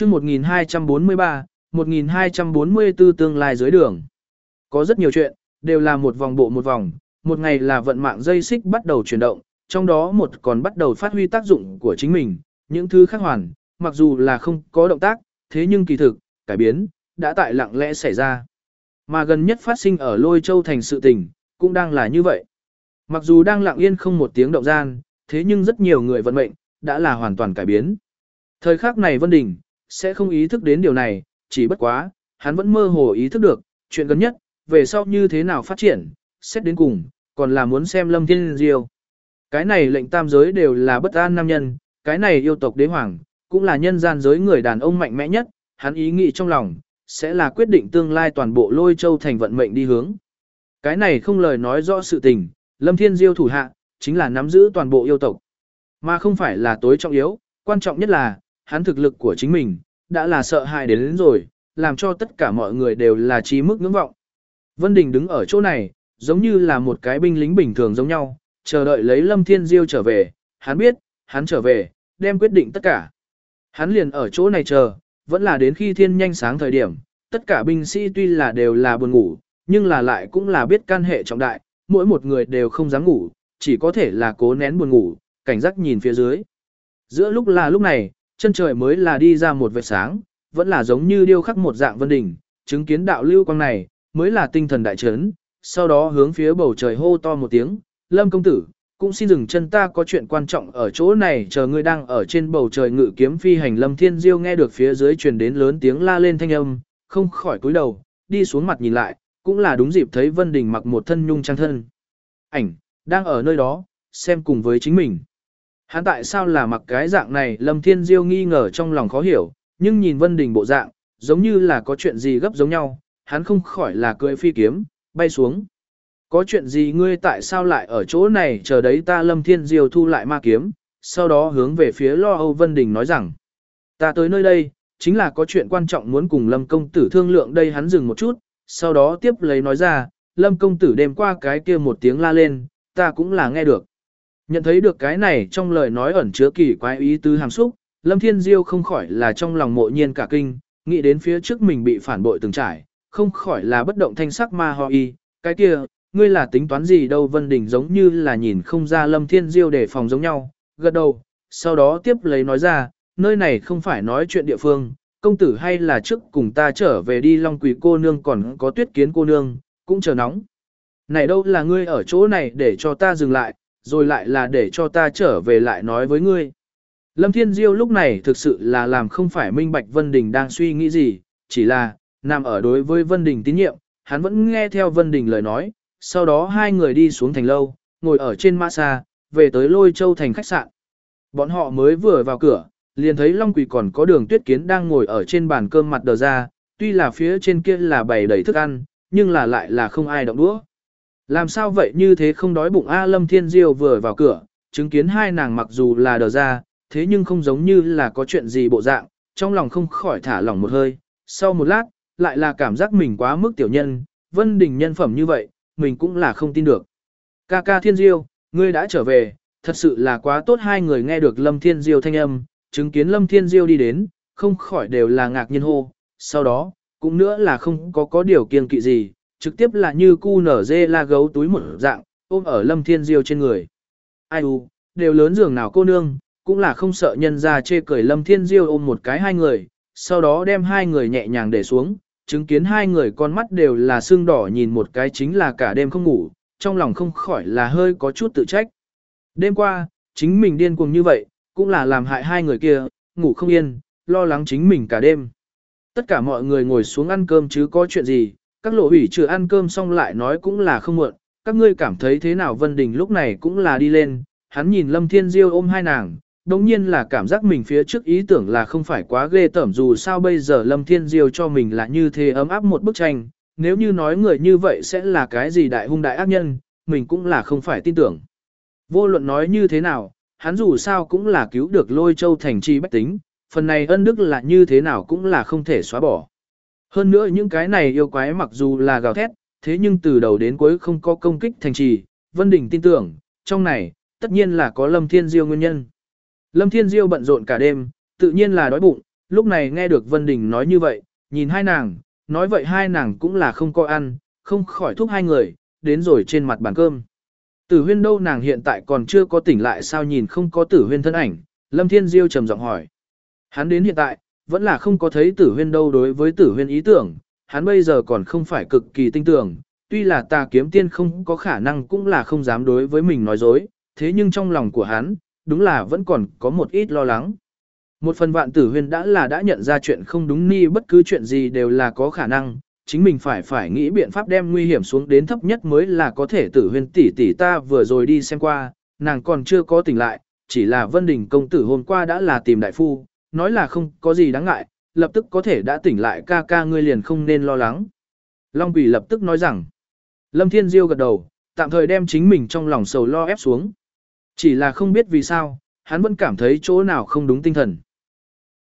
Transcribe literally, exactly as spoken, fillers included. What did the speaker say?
chương một nghìn hai trăm bốn mươi ba, một nghìn hai trăm bốn mươi tư tương lai dưới đường. Có rất nhiều chuyện, đều là một vòng bộ một vòng, một ngày là vận mạng dây xích bắt đầu chuyển động, trong đó một còn bắt đầu phát huy tác dụng của chính mình, những thứ khác hoàn, mặc dù là không có động tác, thế nhưng kỳ thực, cải biến, đã tại lặng lẽ xảy ra. Mà gần nhất phát sinh ở Lôi Châu thành sự tình, cũng đang là như vậy. Mặc dù đang lặng yên không một tiếng động gian, thế nhưng rất nhiều người vận mệnh, đã là hoàn toàn cải biến. Thời khắc này Vân Đình, sẽ không ý thức đến điều này, chỉ bất quá, hắn vẫn mơ hồ ý thức được, chuyện gần nhất, về sau như thế nào phát triển, xét đến cùng, còn là muốn xem Lâm Thiên Diêu. Cái này lệnh tam giới đều là bất an nam nhân, cái này yêu tộc đế hoàng, cũng là nhân gian giới người đàn ông mạnh mẽ nhất, hắn ý nghĩ trong lòng, sẽ là quyết định tương lai toàn bộ Lôi Châu thành vận mệnh đi hướng. Cái này không lời nói rõ sự tình, Lâm Thiên Diêu thủ hạ, chính là nắm giữ toàn bộ yêu tộc, mà không phải là tối trọng yếu, quan trọng nhất là, hắn thực lực của chính mình, đã là sợ hãi đến, đến rồi, làm cho tất cả mọi người đều là trí mức ngưỡng vọng. Vân Đình đứng ở chỗ này, giống như là một cái binh lính bình thường giống nhau, chờ đợi lấy Lâm Thiên Diêu trở về, hắn biết, hắn trở về, đem quyết định tất cả. Hắn liền ở chỗ này chờ, vẫn là đến khi thiên nhanh sáng thời điểm, tất cả binh sĩ tuy là đều là buồn ngủ, nhưng là lại cũng là biết can hệ trọng đại, mỗi một người đều không dám ngủ, chỉ có thể là cố nén buồn ngủ, cảnh giác nhìn phía dưới. Giữa lúc là lúc này, chân trời mới là đi ra một vệt sáng, vẫn là giống như điêu khắc một dạng Vân Đình, chứng kiến đạo lưu quang này, mới là tinh thần đại chấn, sau đó hướng phía bầu trời hô to một tiếng, Lâm công tử, cũng xin dừng chân, ta có chuyện quan trọng ở chỗ này chờ ngươi. Đang ở trên bầu trời ngự kiếm phi hành Lâm Thiên Diêu nghe được phía dưới truyền đến lớn tiếng la lên thanh âm, không khỏi cúi đầu, đi xuống mặt nhìn lại, cũng là đúng dịp thấy Vân Đình mặc một thân nhung trang thân. Ảnh, đang ở nơi đó, xem cùng với chính mình. Hắn tại sao là mặc cái dạng này, Lâm Thiên Diêu nghi ngờ trong lòng khó hiểu, nhưng nhìn Vân Đình bộ dạng, giống như là có chuyện gì gấp giống nhau, hắn không khỏi là cười phi kiếm, bay xuống. Có chuyện gì ngươi tại sao lại ở chỗ này chờ đấy ta? Lâm Thiên Diêu thu lại ma kiếm, sau đó hướng về phía Lo Âu Vân Đình nói rằng, ta tới nơi đây, chính là có chuyện quan trọng muốn cùng Lâm công tử thương lượng đây. Hắn dừng một chút, sau đó tiếp lấy nói ra, Lâm công tử đêm qua cái kia một tiếng la lên, ta cũng là nghe được. Nhận thấy được cái này trong lời nói ẩn chứa kỳ quái ý tứ hàm xúc, Lâm Thiên Diêu không khỏi là trong lòng mộ nhiên cả kinh, nghĩ đến phía trước mình bị phản bội từng trải, không khỏi là bất động thanh sắc ma ho y, cái kia, ngươi là tính toán gì đâu? Vân Đình giống như là nhìn không ra Lâm Thiên Diêu để phòng giống nhau, gật đầu, sau đó tiếp lấy nói ra, nơi này không phải nói chuyện địa phương, công tử hay là trước cùng ta trở về đi. Long Quỳ cô nương còn có Tuyết Kiến cô nương, cũng chờ nóng. Này đâu là ngươi ở chỗ này để cho ta dừng lại, rồi lại là để cho ta trở về lại nói với ngươi. Lâm Thiên Diêu lúc này thực sự là làm không phải minh bạch Vân Đình đang suy nghĩ gì, chỉ là, nằm ở đối với Vân Đình tín nhiệm, hắn vẫn nghe theo Vân Đình lời nói, sau đó hai người đi xuống thành lâu, ngồi ở trên mã xa, về tới Lôi Châu thành khách sạn. Bọn họ mới vừa vào cửa, liền thấy Long Quỳ còn có Đường Tuyết Kiến đang ngồi ở trên bàn cơm mặt đờ ra, tuy là phía trên kia là bày đầy thức ăn, nhưng là lại là không ai động đũa. Làm sao vậy, như thế không đói bụng a? Lâm Thiên Diêu vừa vào cửa, chứng kiến hai nàng mặc dù là đờ ra, thế nhưng không giống như là có chuyện gì bộ dạng, trong lòng không khỏi thả lỏng một hơi. Sau một lát, lại là cảm giác mình quá mức tiểu nhân, Vân Đình nhân phẩm như vậy, mình cũng là không tin được. Ca ca Thiên Diêu, ngươi đã trở về, thật sự là quá tốt. Hai người nghe được Lâm Thiên Diêu thanh âm, chứng kiến Lâm Thiên Diêu đi đến, không khỏi đều là ngạc nhiên hô. Sau đó, cũng nữa là không có có điều kiêng kỵ gì, trực tiếp là như cu nở dê la gấu túi một dạng, ôm ở Lâm Thiên Diêu trên người. Ai u, đều lớn giường nào cô nương, cũng là không sợ nhân ra chê cười. Lâm Thiên Diêu ôm một cái hai người, sau đó đem hai người nhẹ nhàng để xuống, chứng kiến hai người con mắt đều là sưng đỏ nhìn một cái chính là cả đêm không ngủ, trong lòng không khỏi là hơi có chút tự trách. Đêm qua, chính mình điên cuồng như vậy, cũng là làm hại hai người kia, ngủ không yên, lo lắng chính mình cả đêm. Tất cả mọi người ngồi xuống ăn cơm chứ có chuyện gì, các lộ hủy chưa ăn cơm xong lại nói cũng là không muộn, các ngươi cảm thấy thế nào? Vân Đình lúc này cũng là đi lên, hắn nhìn Lâm Thiên Diêu ôm hai nàng, đồng nhiên là cảm giác mình phía trước ý tưởng là không phải quá ghê tởm, dù sao bây giờ Lâm Thiên Diêu cho mình là như thế ấm áp một bức tranh, nếu như nói người như vậy sẽ là cái gì đại hung đại ác nhân, mình cũng là không phải tin tưởng. Vô luận nói như thế nào, hắn dù sao cũng là cứu được Lôi Châu thành trì bách tính, phần này ân đức là như thế nào cũng là không thể xóa bỏ. Hơn nữa những cái này yêu quái mặc dù là gào thét, thế nhưng từ đầu đến cuối không có công kích thành trì, Vân Đình tin tưởng, trong này, tất nhiên là có Lâm Thiên Diêu nguyên nhân. Lâm Thiên Diêu bận rộn cả đêm, tự nhiên là đói bụng, lúc này nghe được Vân Đình nói như vậy, nhìn hai nàng, nói vậy hai nàng cũng là không có ăn, không khỏi thúc hai người, đến rồi trên mặt bàn cơm. Tử Huyên đâu, nàng hiện tại còn chưa có tỉnh lại sao nhìn không có Tử Huyên thân ảnh, Lâm Thiên Diêu trầm giọng hỏi. Hắn đến hiện tại, vẫn là không có thấy Tử Huyên đâu. Đối với Tử Huyên ý tưởng, hắn bây giờ còn không phải cực kỳ tinh tưởng, tuy là Tà Kiếm Tiên không có khả năng cũng là không dám đối với mình nói dối, thế nhưng trong lòng của hắn, đúng là vẫn còn có một ít lo lắng. Một phần vạn Tử Huyên đã là đã nhận ra chuyện không đúng, ni bất cứ chuyện gì đều là có khả năng, chính mình phải phải nghĩ biện pháp đem nguy hiểm xuống đến thấp nhất mới là có thể. Tử Huyên tỷ tỷ ta vừa rồi đi xem qua, nàng còn chưa có tỉnh lại, chỉ là Vân Đình công tử hôm qua đã là tìm đại phu, nói là không có gì đáng ngại, lập tức có thể đã tỉnh lại, ca ca ngươi liền không nên lo lắng. Long Quỷ lập tức nói rằng. Lâm Thiên Diêu gật đầu, tạm thời đem chính mình trong lòng sầu lo ép xuống. Chỉ là không biết vì sao, hắn vẫn cảm thấy chỗ nào không đúng tinh thần.